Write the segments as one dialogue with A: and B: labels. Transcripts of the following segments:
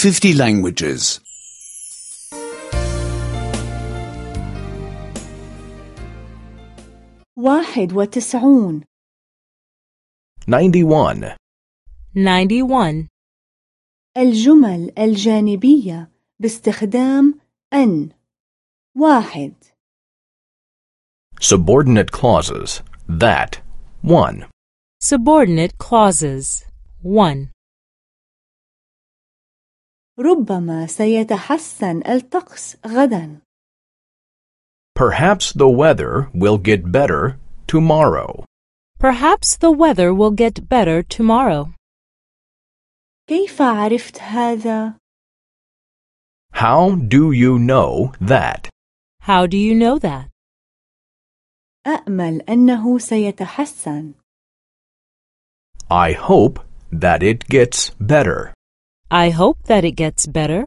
A: 50 languages.
B: 91
C: 91.
D: 91.
B: الجمل الجانبية باستخدام أن. 1.
C: Subordinate clauses. That. 1.
D: Subordinate clauses. 1.
B: ربما سيتحسن الطقس غدا.
C: Perhaps the weather will get better tomorrow.
D: Perhaps the weather will get better tomorrow.
B: كيف عرفت هذا؟
C: How do you know that?
D: How do you know that?
B: أأمل أنه سيتحسن.
C: I hope that it gets better.
D: I hope that it gets better.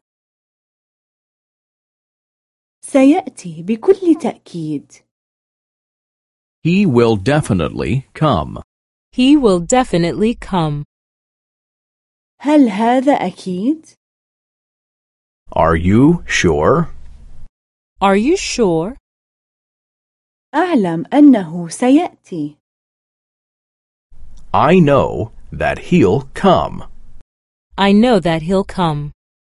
B: سيأتي بكل تأكيد.
A: He will definitely come.
D: He will definitely come.
B: هل هذا أكيد؟
C: Are you sure?
D: Are you sure?
B: أعلم أنه سيأتي.
C: I know that he'll come.
D: I know that he'll come.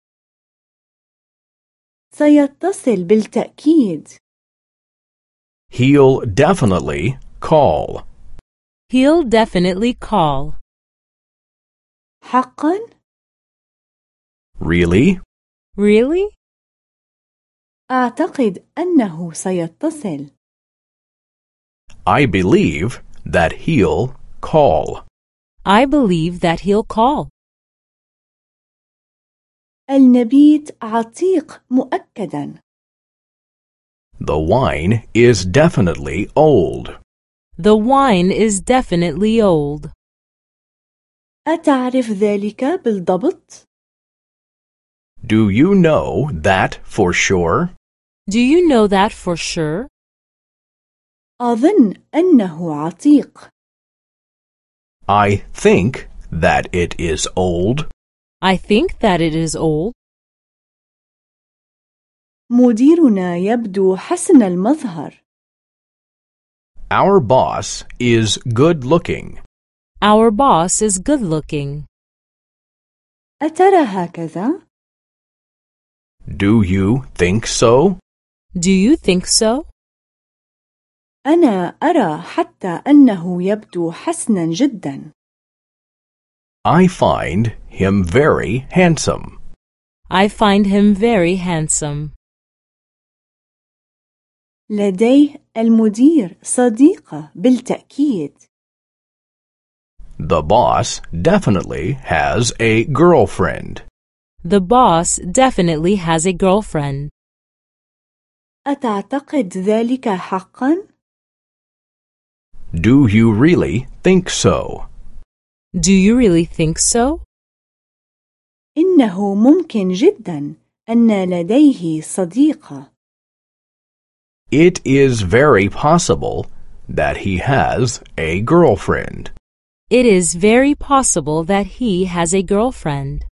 B: سيتصل بالتأكيد.
C: He'll definitely call.
D: He'll definitely call.
B: حقا؟
C: Really?
D: Really?
B: أعتقد أنه سيتصل.
C: I believe that he'll call.
D: I believe that he'll call.
B: النبيت عتيق مؤكدا.
C: The wine is definitely old.
D: The wine is definitely old.
B: أتعرف ذلك بالضبط؟
C: Do you know that for sure?
D: Do you know that for sure?
B: أظن أنه عتيق.
C: I think that it is old.
D: I think that it is old.
B: مديرنا يبدو حسن المظهر.
C: Our boss is good looking.
D: Our boss is good looking.
B: أترى هكذا؟
C: Do you think so?
D: Do you think so?
B: أنا أرى حتى أنه يبدو حسنا جدا.
C: I find him very handsome.
D: I find him very handsome.
B: لديه المدير صديقة بالتأكيد.
C: The boss definitely has a girlfriend.
D: The boss definitely has a girlfriend.
B: أتعتقد ذلك حقا؟
C: Do you really think so?
D: Do you really think so?
B: إنه ممكن جدا أن لديه صديقة.
C: It is very possible that he has a girlfriend.
D: It is very possible that he has a girlfriend.